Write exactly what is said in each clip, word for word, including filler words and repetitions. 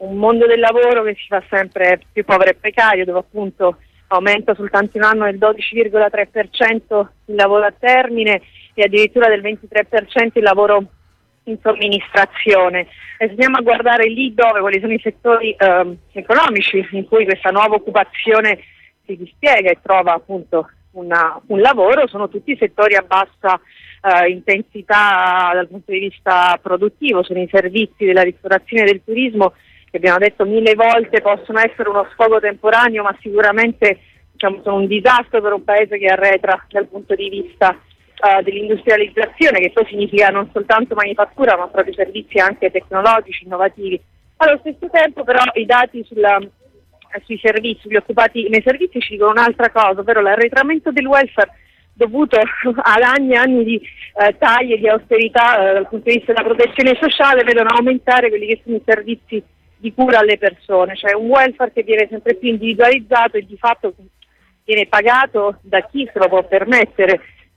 un mondo del lavoro che si fa sempre più povero e precario, dove appunto aumenta soltanto in un anno del dodici virgola tre per cento il lavoro a termine e addirittura del ventitré per cento il lavoro in somministrazione. E se andiamo a guardare lì dove, quali sono i settori eh, economici in cui questa nuova occupazione si dispiega e trova appunto una, un lavoro, sono tutti settori a bassa eh, intensità dal punto di vista produttivo, sono i servizi della ristorazione e del turismo, che abbiamo detto mille volte possono essere uno sfogo temporaneo, ma sicuramente diciamo, sono un disastro per un paese che arretra dal punto di vista Uh, dell'industrializzazione, che poi significa non soltanto manifattura ma proprio servizi anche tecnologici, innovativi. Allo stesso tempo però i dati sulla, sui servizi, gli occupati nei servizi ci dicono un'altra cosa, ovvero l'arretramento del welfare dovuto ad anni e anni di uh, tagli e di austerità uh, dal punto di vista della protezione sociale, vedono aumentare quelli che sono i servizi di cura alle persone, cioè un welfare che viene sempre più individualizzato e di fatto viene pagato da chi se lo può permettere.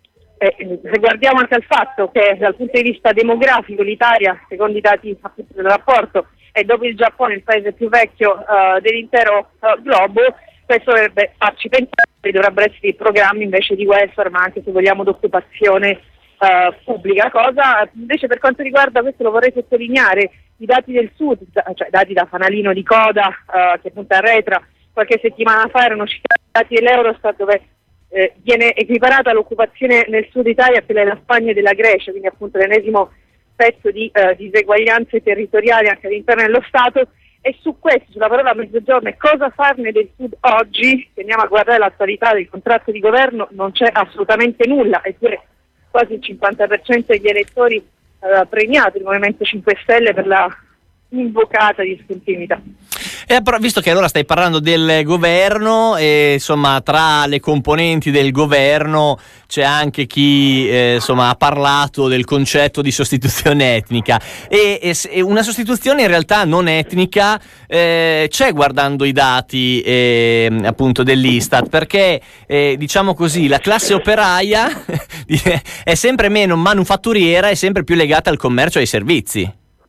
Eh, se guardiamo anche al fatto che dal punto di vista demografico l'Italia, secondo i dati appunto del rapporto, è dopo il Giappone il paese più vecchio uh, dell'intero uh, globo, questo dovrebbe farci pensare che dovrebbero essere i programmi invece di welfare, ma anche se vogliamo d'occupazione uh, pubblica. Cosa invece per quanto riguarda, questo lo vorrei sottolineare, i dati del Sud, cioè dati da fanalino di coda uh, che appunto arretra, qualche settimana fa erano citati i dati dell'Eurostat dove Eh, viene equiparata l'occupazione nel sud Italia a quella della Spagna e della Grecia, quindi appunto l'ennesimo pezzo di eh, diseguaglianze territoriali anche all'interno dello Stato. E su questo, sulla parola mezzogiorno e cosa farne del sud oggi, se andiamo a guardare l'attualità del contratto di governo, non c'è assolutamente nulla, eppure quasi il cinquanta per cento degli elettori aveva premiato il Movimento cinque Stelle per la invocata discontinuità. E però, visto che allora stai parlando del governo, e insomma tra le componenti del governo c'è anche chi eh, insomma ha parlato del concetto di sostituzione etnica e, e, e una sostituzione in realtà non etnica eh, c'è guardando i dati eh, appunto dell'Istat, perché eh, diciamo così la classe operaia è sempre meno manufatturiera e sempre più legata al commercio e ai servizi.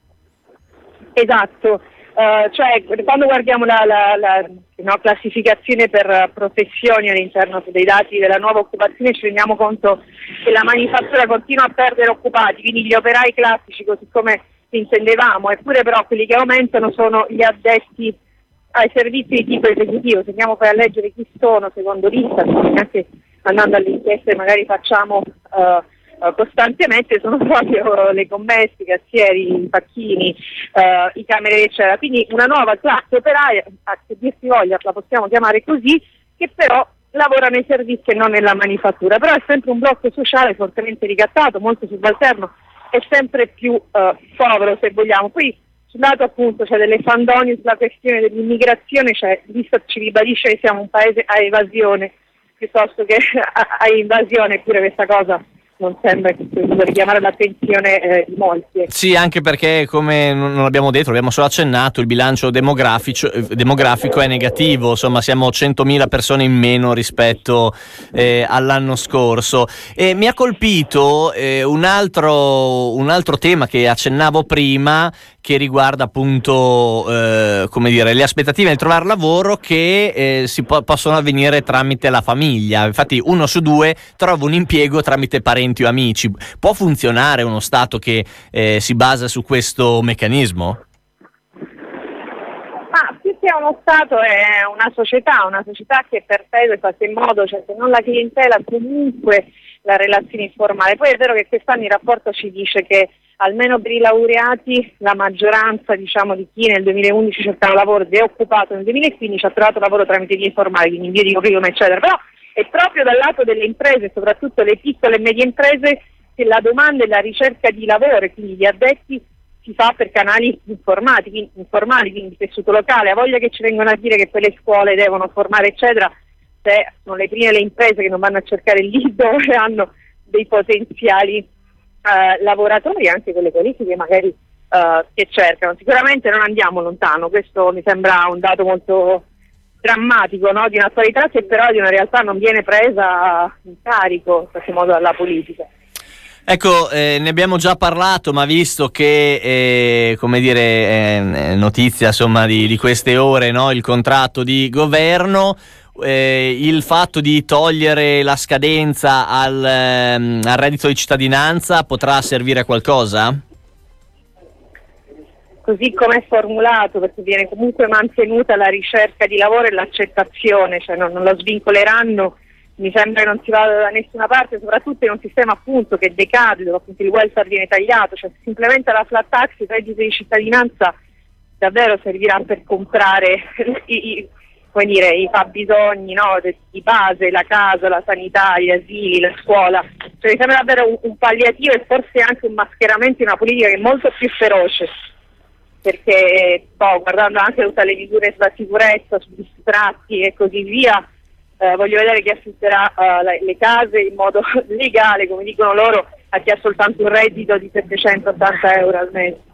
Esatto. Uh, cioè quando guardiamo la, la, la no, classificazione per uh, professioni all'interno dei dati della nuova occupazione ci rendiamo conto che la manifattura continua a perdere occupati, quindi gli operai classici così come intendevamo, eppure però quelli che aumentano sono gli addetti ai servizi di tipo esecutivo. Se andiamo poi a leggere chi sono secondo l'Istat, anche andando alle inchieste magari facciamo uh, Uh, costantemente, sono proprio le commesse, i cassieri, i pacchini, uh, i camerieri eccetera, quindi una nuova classe operaia, se dir si voglia la possiamo chiamare così, che però lavora nei servizi e non nella manifattura, però è sempre un blocco sociale fortemente ricattato, molto subalterno e sempre più uh, povero se vogliamo. Poi sul lato appunto c'è delle fandonie sulla questione dell'immigrazione, cioè l'Istat ci ribadisce che siamo un paese a evasione piuttosto che a, a invasione, eppure questa cosa non sembra che debba richiamare l'attenzione eh, di molti. Sì, anche perché, come non l'abbiamo detto, l'abbiamo solo accennato, il bilancio demografico, eh, demografico è negativo, insomma siamo centomila persone in meno rispetto eh, all'anno scorso. E mi ha colpito eh, un altro un altro tema che accennavo prima, che riguarda appunto eh, come dire le aspettative nel trovare lavoro che eh, si po- possono avvenire tramite la famiglia. Infatti uno su due trova un impiego tramite parenti o amici. Può funzionare uno Stato che eh, si basa su questo meccanismo? Ma più che uno Stato è una società, una società che perpetua in qualche modo, cioè se non la clientela comunque la relazione informale. Poi è vero che quest'anno il rapporto ci dice che almeno per i laureati la maggioranza diciamo di chi nel duemilaundici cercava lavoro ed è occupato nel duemilaquindici ha trovato lavoro tramite vie informali, quindi invio di curriculum eccetera, però è proprio dal lato delle imprese, soprattutto le piccole e medie imprese, che la domanda e la ricerca di lavoro e quindi gli addetti si fa per canali informati, quindi, informali, quindi tessuto locale. Ha voglia che ci vengono a dire che poi le scuole devono formare eccetera, se sono le prime le imprese che non vanno a cercare lì dove hanno dei potenziali Uh, lavoratori, anche quelle qualifiche magari uh, che cercano. Sicuramente non andiamo lontano, questo mi sembra un dato molto drammatico, no? Di un'attualità che però di una realtà non viene presa in carico in qualche modo dalla politica. Ecco, eh, ne abbiamo già parlato, ma visto che, eh, come dire, eh, notizia insomma di, di queste ore, no? Il contratto di governo, eh, il fatto di togliere la scadenza al, ehm, al reddito di cittadinanza potrà servire a qualcosa? Così come è formulato, perché viene comunque mantenuta la ricerca di lavoro e l'accettazione, cioè non, non lo svincoleranno. Mi sembra che non si vada da nessuna parte, soprattutto in un sistema appunto che decade, dove appunto il welfare viene tagliato, cioè se si implementa la flat tax, il reddito di cittadinanza davvero servirà per comprare i, i, come dire, i fabbisogni, no, di base, la casa, la sanità, gli asili, la scuola. Cioè mi sembra davvero un, un palliativo e forse anche un mascheramento di una politica che è molto più feroce, perché boh, guardando anche tutte le misure sulla sicurezza, sugli sfratti e così via, Eh, voglio vedere chi affitterà uh, le, le case in modo legale, come dicono loro, a chi ha soltanto un reddito di settecentottanta euro al mese.